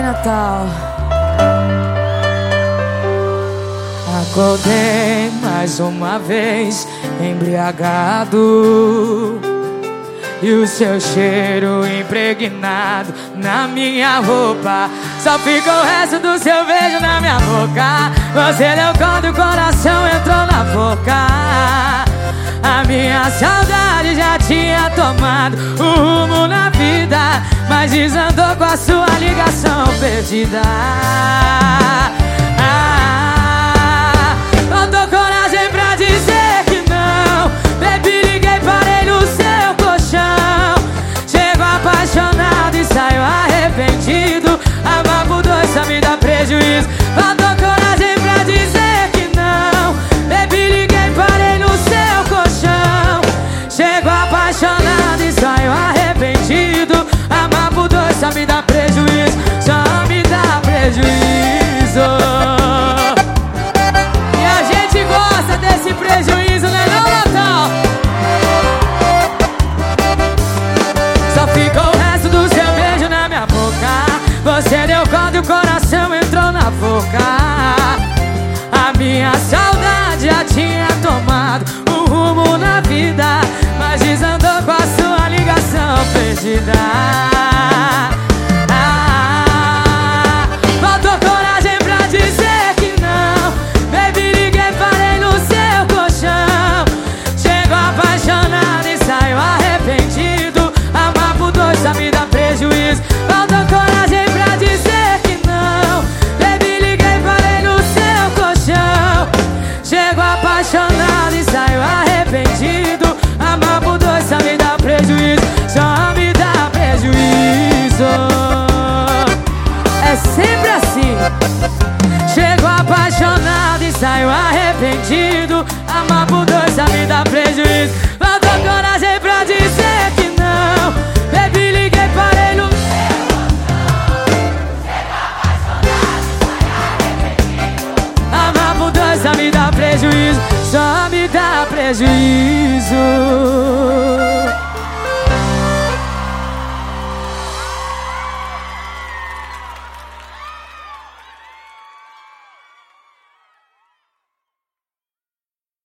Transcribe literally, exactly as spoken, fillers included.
Natal. Acordei mais uma vez, embriagado, e o seu cheiro impregnado na minha roupa. Só fica o resto do seu beijo na minha boca. Você deu quando o coração entrou na boca. A minha saudade já tinha tomado o rumo na vida, mas desandou com a sua ligação perdida. Ah, faltou coragem pra dizer que não. Baby, liguei, parei no seu colchão. Chego apaixonado e saio arrependido. Amar por dois só me dá prejuízo. Faltou coragem pra dizer que não. Baby, liguei, parei no seu colchão. Chego apaixonado e saio arrependido. Amar por dois só me dá prejuízo. Só me dá prejuízo. E a gente gosta desse prejuízo, né não, Natal? Só ficou o resto do seu beijo na minha boca. Você deu quando o coração entrou na boca. A minha saudade já tinha tomado um rumo na vida, mas desandou com a sua ligação perdida. Ah, faltou coragem pra dizer que não. Baby, liguei, parei no seu colchão. Chego apaixonado e saio arrependido. Amar por dois só me dá prejuízo. Faltou coragem pra dizer que não. Baby, liguei, parei no seu colchão. Chego apaixonado e saio arrependido. Amar por dois só me dá prejuízo. Só me dá prejuízo. É sempre assim. Chego apaixonado e saio arrependido. Amar por dois só me dá prejuízo. Faltou coragem pra dizer que não. Baby, liguei, parei no amar por dois só me dá prejuízo. Só me dá prejuízo.